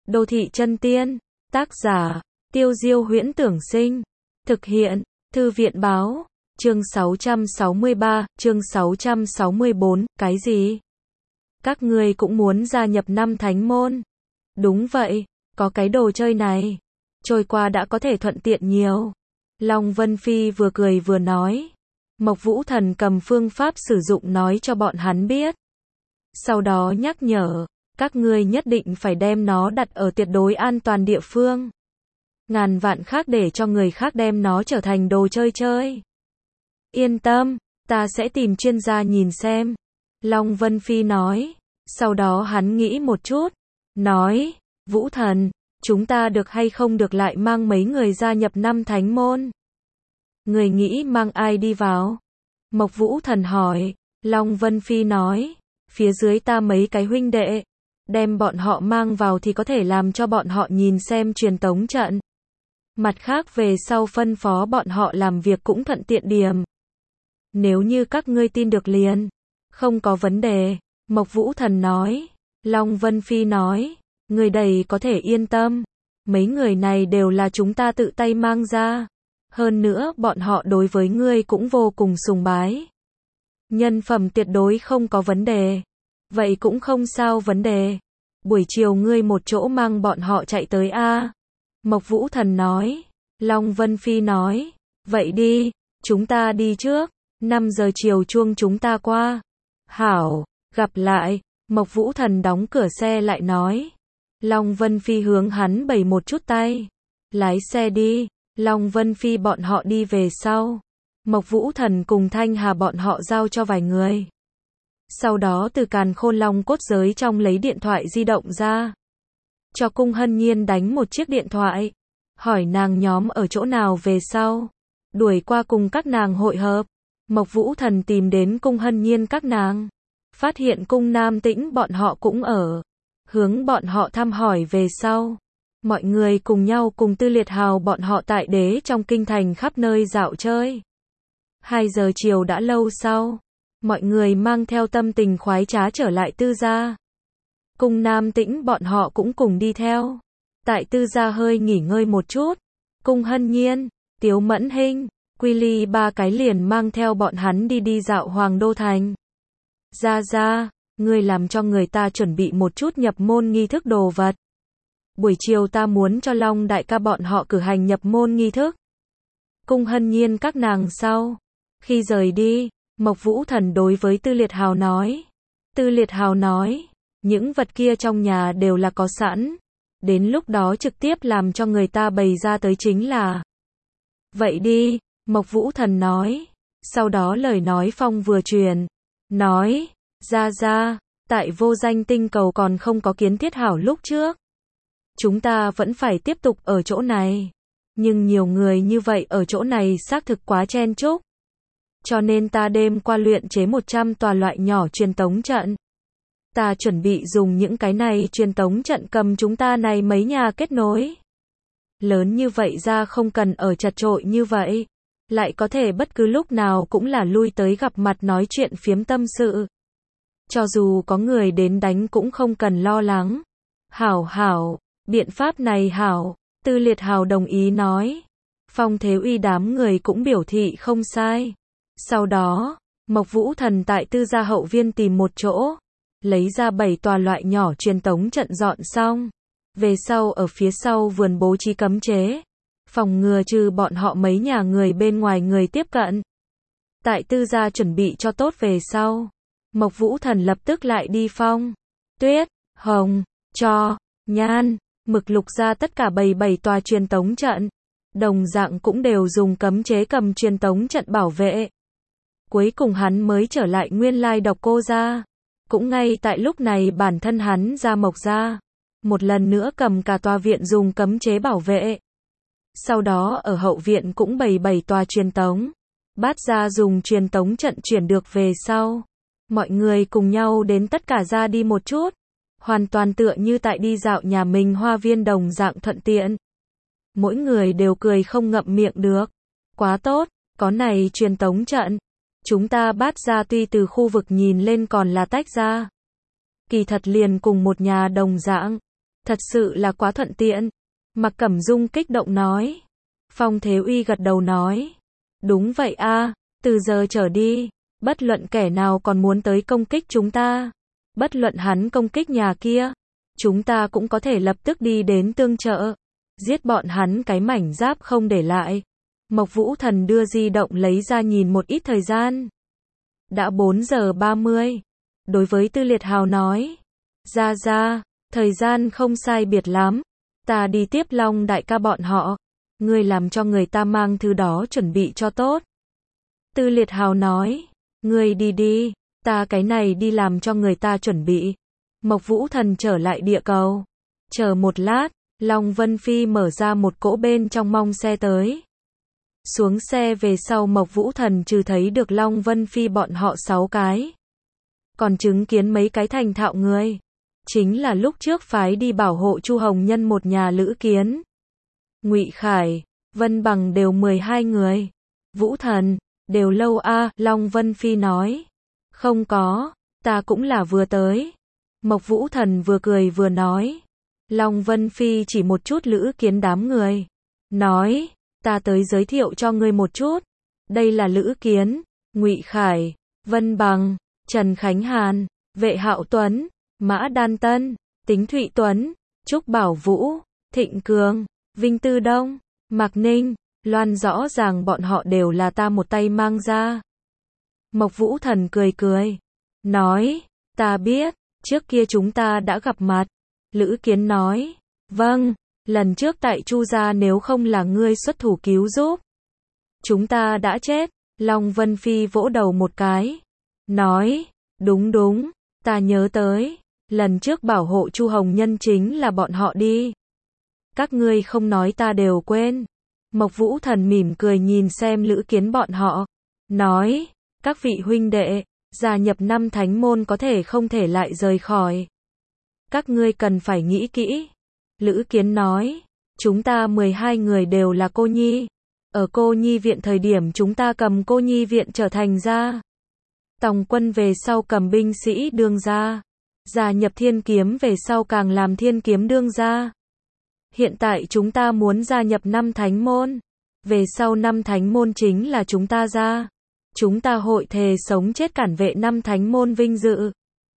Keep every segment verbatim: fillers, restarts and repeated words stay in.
Đô thị chân tiên, tác giả, Tiêu Diêu Huyễn Tưởng Sinh, thực hiện, Thư viện Báo, chương sáu trăm sáu mươi ba, chương sáu trăm sáu mươi bốn, cái gì? Các ngươi cũng muốn gia nhập năm thánh môn? Đúng vậy, có cái đồ chơi này, trôi qua đã có thể thuận tiện nhiều. Long Vân Phi vừa cười vừa nói. Mộc Vũ Thần cầm phương pháp sử dụng nói cho bọn hắn biết. Sau đó nhắc nhở, các ngươi nhất định phải đem nó đặt ở tuyệt đối an toàn địa phương. Ngàn vạn khác để cho người khác đem nó trở thành đồ chơi chơi. Yên tâm, ta sẽ tìm chuyên gia nhìn xem. Long Vân Phi nói. Sau đó hắn nghĩ một chút. Nói, Vũ Thần, chúng ta được hay không được lại mang mấy người gia nhập năm thánh môn? Người nghĩ mang ai đi vào? Mộc Vũ Thần hỏi. Long Vân Phi nói, phía dưới ta mấy cái huynh đệ, đem bọn họ mang vào thì có thể làm cho bọn họ nhìn xem truyền tống trận. Mặt khác về sau phân phó bọn họ làm việc cũng thuận tiện điểm. Nếu như các ngươi tin được liền, không có vấn đề, Mộc Vũ Thần nói. Long Vân Phi nói, người đầy có thể yên tâm, mấy người này đều là chúng ta tự tay mang ra. Hơn nữa bọn họ đối với ngươi cũng vô cùng sùng bái. Nhân phẩm tuyệt đối không có vấn đề. Vậy cũng không sao vấn đề. Buổi chiều ngươi một chỗ mang bọn họ chạy tới a. Mộc Vũ Thần nói. Long Vân Phi nói. Vậy đi, chúng ta đi trước. năm giờ chiều chuông chúng ta qua. Hảo, gặp lại. Mộc Vũ Thần đóng cửa xe lại nói. Long Vân Phi hướng hắn bày một chút tay. Lái xe đi. Long Vân Phi bọn họ đi về sau. Mộc Vũ Thần cùng Thanh Hà bọn họ giao cho vài người. Sau đó từ càn khôn long cốt giới trong lấy điện thoại di động ra. Cho Cung Hân Nhiên đánh một chiếc điện thoại. Hỏi nàng nhóm ở chỗ nào về sau. Đuổi qua cùng các nàng hội hợp. Mộc Vũ Thần tìm đến Cung Hân Nhiên các nàng. Phát hiện Cung Nam Tĩnh bọn họ cũng ở. Hướng bọn họ thăm hỏi về sau. Mọi người cùng nhau cùng Tư Liệt Hào bọn họ tại đế trong kinh thành khắp nơi dạo chơi. Hai giờ chiều đã lâu sau. Mọi người mang theo tâm tình khoái trá trở lại Tư gia. Cung Nam Tĩnh bọn họ cũng cùng đi theo. Tại Tư gia hơi nghỉ ngơi một chút. Cung Hân Nhiên, Tiếu Mẫn Hinh, Quy Ly ba cái liền mang theo bọn hắn đi đi dạo Hoàng Đô Thành. Gia Gia, ngươi làm cho người ta chuẩn bị một chút nhập môn nghi thức đồ vật. Buổi chiều ta muốn cho Long đại ca bọn họ cử hành nhập môn nghi thức. Cung Hân Nhiên các nàng sau. Khi rời đi, Mộc Vũ Thần đối với Tư Liệt Hào nói. Tư Liệt Hào nói, những vật kia trong nhà đều là có sẵn. Đến lúc đó trực tiếp làm cho người ta bày ra tới chính là. Vậy đi, Mộc Vũ Thần nói. Sau đó lời nói phong vừa truyền. Nói, Gia Gia, tại vô danh tinh cầu còn không có kiến thiết hảo lúc trước. Chúng ta vẫn phải tiếp tục ở chỗ này. Nhưng nhiều người như vậy ở chỗ này xác thực quá chen chúc. Cho nên ta đêm qua luyện chế một trăm tòa loại nhỏ truyền tống trận. Ta chuẩn bị dùng những cái này truyền tống trận cầm chúng ta này mấy nhà kết nối. Lớn như vậy ra không cần ở chật chội như vậy. Lại có thể bất cứ lúc nào cũng là lui tới gặp mặt nói chuyện phiếm tâm sự. Cho dù có người đến đánh cũng không cần lo lắng. Hảo hảo, biện pháp này hảo. Tư Liệt Hào đồng ý nói. Phong Thế Uy đám người cũng biểu thị không sai. Sau đó, Mộc Vũ Thần tại Tư gia hậu viên tìm một chỗ. Lấy ra bảy tòa loại nhỏ truyền tống trận dọn xong. Về sau ở phía sau vườn bố trí cấm chế. Phòng ngừa trừ bọn họ mấy nhà người bên ngoài người tiếp cận. Tại Tư gia chuẩn bị cho tốt về sau. Mộc Vũ Thần lập tức lại đi phong, tuyết, hồng, cho, nhan, mực lục ra tất cả bảy bảy tòa truyền tống trận. Đồng dạng cũng đều dùng cấm chế cầm truyền tống trận bảo vệ. Cuối cùng hắn mới trở lại nguyên lai Độc Cô gia. Cũng ngay tại lúc này bản thân hắn ra Mộc gia. Một lần nữa cầm cả tòa viện dùng cấm chế bảo vệ. Sau đó ở hậu viện cũng bày bảy tòa truyền tống. Bát gia dùng truyền tống trận chuyển được về sau. Mọi người cùng nhau đến tất cả ra đi một chút. Hoàn toàn tựa như tại đi dạo nhà mình hoa viên đồng dạng thuận tiện. Mỗi người đều cười không ngậm miệng được. Quá tốt, có này truyền tống trận. Chúng ta Bát gia tuy từ khu vực nhìn lên còn là tách ra. Kỳ thật liền cùng một nhà đồng dạng. Thật sự là quá thuận tiện. Mạc Cẩm Dung kích động nói. Phong Thế Uy gật đầu nói. Đúng vậy a, từ giờ trở đi, bất luận kẻ nào còn muốn tới công kích chúng ta, bất luận hắn công kích nhà kia, chúng ta cũng có thể lập tức đi đến tương trợ, giết bọn hắn cái mảnh giáp không để lại. Mộc Vũ Thần đưa di động lấy ra nhìn một ít thời gian. Đã bốn giờ ba mươi. Đối với Tư Liệt Hào nói. Ra ra, thời gian không sai biệt lắm. Ta đi tiếp Long đại ca bọn họ. Ngươi làm cho người ta mang thứ đó chuẩn bị cho tốt. Tư Liệt Hào nói. Ngươi đi đi, ta cái này đi làm cho người ta chuẩn bị. Mộc Vũ Thần trở lại địa cầu. Chờ một lát, Long Vân Phi mở ra một cỗ bên trong mong xe tới. Xuống xe về sau Mộc Vũ Thần trừ thấy được Long Vân Phi bọn họ sáu cái. Còn chứng kiến mấy cái thành thạo người. Chính là lúc trước phái đi bảo hộ Chu Hồng Nhân một nhà Lữ Kiến. Ngụy Khải, Vân Bằng đều mười hai người. Vũ Thần, đều lâu a, Long Vân Phi nói. Không có, ta cũng là vừa tới. Mộc Vũ Thần vừa cười vừa nói. Long Vân Phi chỉ một chút Lữ Kiến đám người. Nói, ta tới giới thiệu cho ngươi một chút. Đây là Lữ Kiến, Ngụy Khải, Vân Bằng, Trần Khánh Hàn, Vệ Hạo Tuấn, Mã Đan Tân, Tính Thụy Tuấn, Trúc Bảo Vũ, Thịnh Cường, Vinh Tư Đông, Mạc Ninh, Loan, rõ ràng bọn họ đều là ta một tay mang ra. Mộc Vũ Thần cười cười, nói, ta biết, trước kia chúng ta đã gặp mặt. Lữ Kiến nói, vâng, lần trước tại Chu gia nếu không là ngươi xuất thủ cứu giúp, chúng ta đã chết. Long Vân Phi vỗ đầu một cái, nói, đúng đúng, ta nhớ tới, lần trước bảo hộ Chu Hồng Nhân chính là bọn họ đi. Các ngươi không nói ta đều quên. Mộc Vũ Thần mỉm cười nhìn xem Lữ Kiến bọn họ, nói, các vị huynh đệ, gia nhập năm thánh môn có thể không thể lại rời khỏi. Các ngươi cần phải nghĩ kỹ. Lữ Kiến nói, chúng ta mười hai người đều là cô nhi. Ở cô nhi viện thời điểm chúng ta cầm cô nhi viện trở thành gia tòng quân, về sau cầm binh sĩ đương gia. Gia nhập thiên kiếm về sau càng làm thiên kiếm đương gia. Hiện tại chúng ta muốn gia nhập năm thánh môn. Về sau năm thánh môn chính là chúng ta gia. Chúng ta hội thề sống chết cản vệ năm thánh môn vinh dự.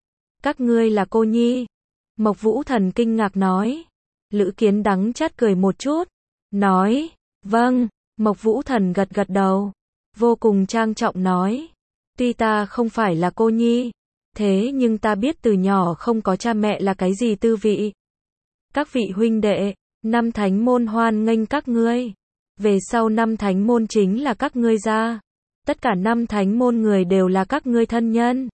Các ngươi là cô nhi. Mộc Vũ Thần kinh ngạc nói. Lữ Kiến đắng chát cười một chút. Nói, vâng. Mộc Vũ Thần gật gật đầu. Vô cùng trang trọng nói. Tuy ta không phải là cô nhi. Thế nhưng ta biết từ nhỏ không có cha mẹ là cái gì tư vị. Các vị huynh đệ, năm thánh môn hoan nghênh các ngươi. Về sau năm thánh môn chính là các ngươi gia. Tất cả năm thánh môn người đều là các ngươi thân nhân.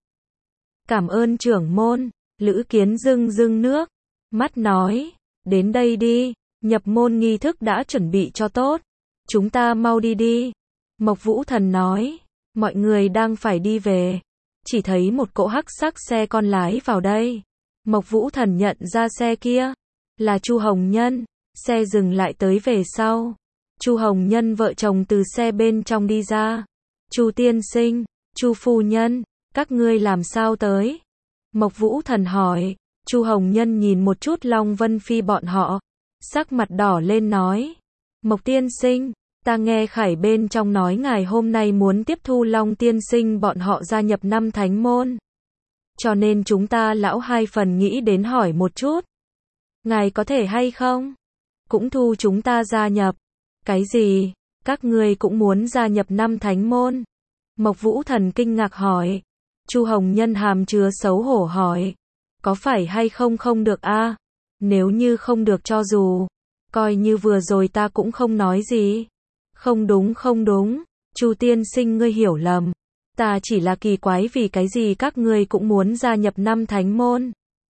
Cảm ơn trưởng môn. Lữ Kiến rưng rưng nước mắt nói, đến đây đi, nhập môn nghi thức đã chuẩn bị cho tốt. Chúng ta mau đi đi. Mộc Vũ Thần nói, mọi người đang phải đi về. Chỉ thấy một cỗ hắc sắc xe con lái vào đây. Mộc Vũ Thần nhận ra xe kia là Chu Hồng Nhân. Xe dừng lại tới về sau. Chu Hồng Nhân vợ chồng từ xe bên trong đi ra. Chu tiên sinh, Chu phu nhân, các ngươi làm sao tới? Mộc Vũ Thần hỏi. Chu Hồng Nhân nhìn một chút Long Vân Phi bọn họ, sắc mặt đỏ lên nói. Mộc tiên sinh, ta nghe Khải bên trong nói ngài hôm nay muốn tiếp thu Long tiên sinh bọn họ gia nhập năm thánh môn. Cho nên chúng ta lão hai phần nghĩ đến hỏi một chút. Ngài có thể hay không? Cũng thu chúng ta gia nhập. Cái gì? Các ngươi cũng muốn gia nhập năm thánh môn? Mộc Vũ Thần kinh ngạc hỏi. Chu Hồng Nhân hàm chứa xấu hổ hỏi. Có phải hay không không được a? À? Nếu như không được cho dù, coi như vừa rồi ta cũng không nói gì. Không đúng không đúng, Chu tiên sinh ngươi hiểu lầm. Ta chỉ là kỳ quái vì cái gì các ngươi cũng muốn gia nhập năm thánh môn.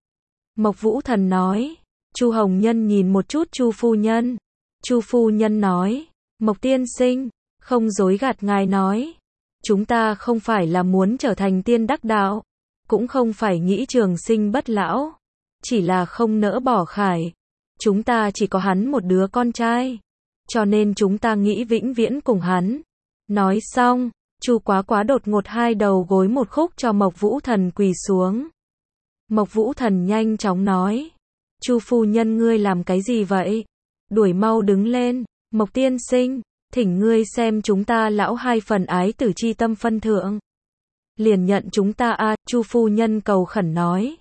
Mộc Vũ Thần nói. Chu Hồng Nhân nhìn một chút Chu phu nhân. Chu phu nhân nói, Mộc tiên sinh, không dối gạt ngài nói. Chúng ta không phải là muốn trở thành tiên đắc đạo, cũng không phải nghĩ trường sinh bất lão, chỉ là không nỡ bỏ Khải. Chúng ta chỉ có hắn một đứa con trai, cho nên chúng ta nghĩ vĩnh viễn cùng hắn. Nói xong, Chu Quá Quá đột ngột hai đầu gối một khúc cho Mộc Vũ Thần quỳ xuống. Mộc Vũ Thần nhanh chóng nói, Chu phu nhân ngươi làm cái gì vậy? Đuổi mau đứng lên, Mộc tiên sinh, thỉnh ngươi xem chúng ta lão hai phần ái tử chi tâm phân thượng. Liền nhận chúng ta a, Chu phu nhân cầu khẩn nói.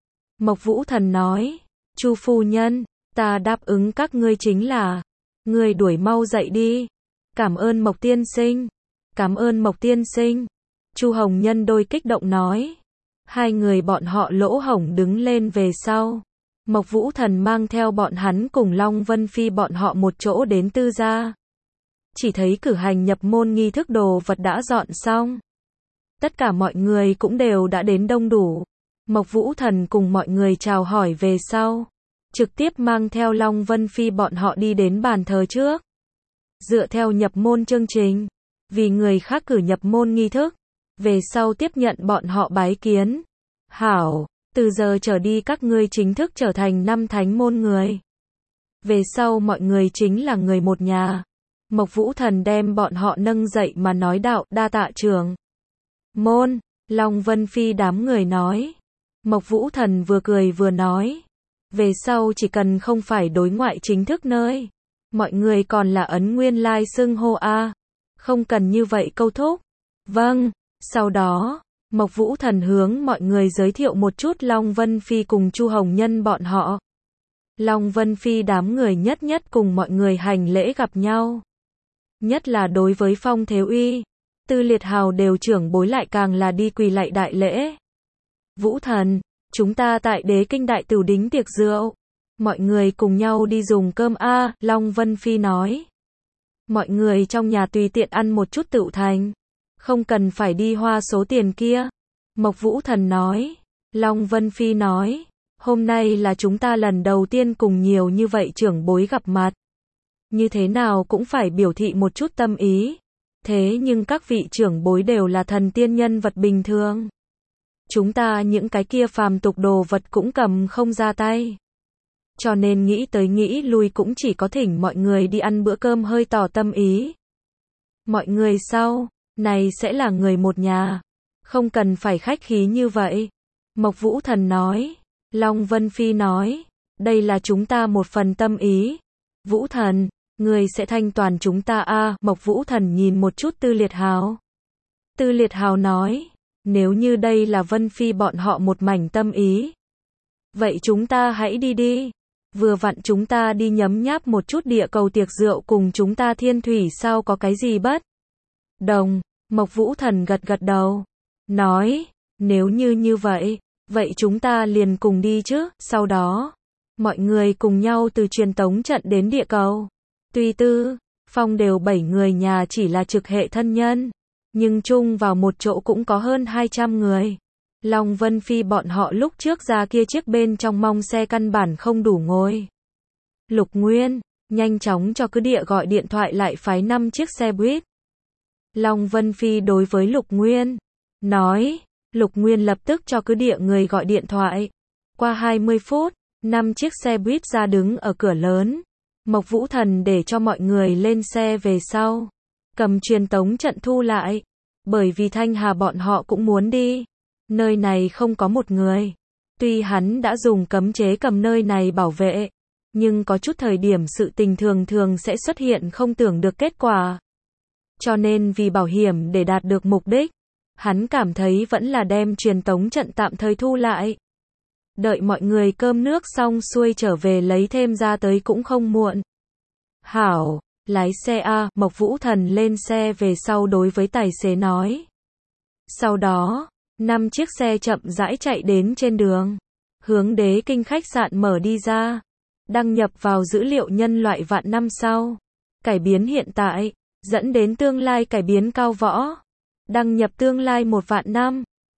Mộc Vũ Thần nói, Chu phu nhân, ta đáp ứng các ngươi chính là, ngươi đuổi mau dậy đi. Cảm ơn Mộc tiên sinh, cảm ơn Mộc tiên sinh. Chu Hồng Nhân đôi kích động nói. Hai người bọn họ lỗ hổng đứng lên về sau. Mộc Vũ Thần mang theo bọn hắn cùng Long Vân Phi bọn họ một chỗ đến tư gia. Chỉ thấy cử hành nhập môn nghi thức đồ vật đã dọn xong. Tất cả mọi người cũng đều đã đến đông đủ. Mộc Vũ Thần cùng mọi người chào hỏi về sau. Trực tiếp mang theo Long Vân Phi bọn họ đi đến bàn thờ trước. Dựa theo nhập môn chương trình. Vì người khác cử nhập môn nghi thức. Về sau tiếp nhận bọn họ bái kiến. Hảo, từ giờ trở đi các ngươi chính thức trở thành năm thánh môn người. Về sau mọi người chính là người một nhà. Mộc Vũ Thần đem bọn họ nâng dậy mà nói đạo đa tạ trưởng môn. Long Vân Phi đám người nói. Mộc Vũ Thần vừa cười vừa nói. Về sau chỉ cần không phải đối ngoại chính thức nơi. Mọi người còn là ấn nguyên lai xưng hô a. Không cần như vậy câu thúc. Vâng, sau đó, Mộc Vũ Thần hướng mọi người giới thiệu một chút Long Vân Phi cùng Chu Hồng Nhân bọn họ. Long Vân Phi đám người nhất nhất cùng mọi người hành lễ gặp nhau. Nhất là đối với Phong Thế Uy, Tư Liệt Hào đều trưởng bối lại càng là đi quỳ lạy đại lễ. Vũ Thần, chúng ta tại Đế Kinh đại tửu đính tiệc rượu. Mọi người cùng nhau đi dùng cơm a, Long Vân Phi nói. Mọi người trong nhà tùy tiện ăn một chút tựu thành. Không cần phải đi hoa số tiền kia. Mộc Vũ Thần nói. Long Vân Phi nói. Hôm nay là chúng ta lần đầu tiên cùng nhiều như vậy trưởng bối gặp mặt. Như thế nào cũng phải biểu thị một chút tâm ý. Thế nhưng các vị trưởng bối đều là thần tiên nhân vật bình thường. Chúng ta những cái kia phàm tục đồ vật cũng cầm không ra tay. Cho nên nghĩ tới nghĩ lui cũng chỉ có thỉnh mọi người đi ăn bữa cơm hơi tỏ tâm ý. Mọi người sau này sẽ là người một nhà. Không cần phải khách khí như vậy. Mộc Vũ Thần nói. Long Vân Phi nói. Đây là chúng ta một phần tâm ý. Vũ Thần, người sẽ thanh toàn chúng ta a. À, Mộc Vũ Thần nhìn một chút Tư Liệt Hào. Tư Liệt Hào nói. Nếu như đây là Vân Phi bọn họ một mảnh tâm ý. Vậy chúng ta hãy đi đi. Vừa vặn chúng ta đi nhấm nháp một chút địa cầu tiệc rượu cùng chúng ta thiên thủy sao có cái gì bất đồng. Mộc Vũ Thần gật gật đầu. Nói, nếu như như vậy, vậy chúng ta liền cùng đi chứ. Sau đó, mọi người cùng nhau từ truyền tống trận đến địa cầu. Tuy Tư, Phong đều bảy người nhà chỉ là trực hệ thân nhân. Nhưng chung vào một chỗ cũng có hơn hai trăm người. Long Vân Phi bọn họ lúc trước ra kia chiếc bên trong mong xe căn bản không đủ ngồi. Lục Nguyên, nhanh chóng cho cứ địa gọi điện thoại lại phái năm chiếc xe buýt. Long Vân Phi đối với Lục Nguyên, nói, Lục Nguyên lập tức cho cứ địa người gọi điện thoại. Qua hai mươi phút, năm chiếc xe buýt ra đứng ở cửa lớn. Mộc Vũ Thần để cho mọi người lên xe về sau. Cầm truyền tống trận thu lại. Bởi vì Thanh Hà bọn họ cũng muốn đi. Nơi này không có một người. Tuy hắn đã dùng cấm chế cầm nơi này bảo vệ. Nhưng có chút thời điểm sự tình thường thường sẽ xuất hiện không tưởng được kết quả. Cho nên vì bảo hiểm để đạt được mục đích. Hắn cảm thấy vẫn là đem truyền tống trận tạm thời thu lại. Đợi mọi người cơm nước xong xuôi trở về lấy thêm ra tới cũng không muộn. Hảo, lái xe a. Mộc Vũ Thần lên xe về sau đối với tài xế nói. Sau đó, năm chiếc xe chậm rãi chạy đến trên đường. Hướng Đế Kinh khách sạn mở đi ra. Đăng nhập vào dữ liệu nhân loại vạn năm sau. Cải biến hiện tại, dẫn đến tương lai cải biến cao võ. Đăng nhập tương lai một vạn năm.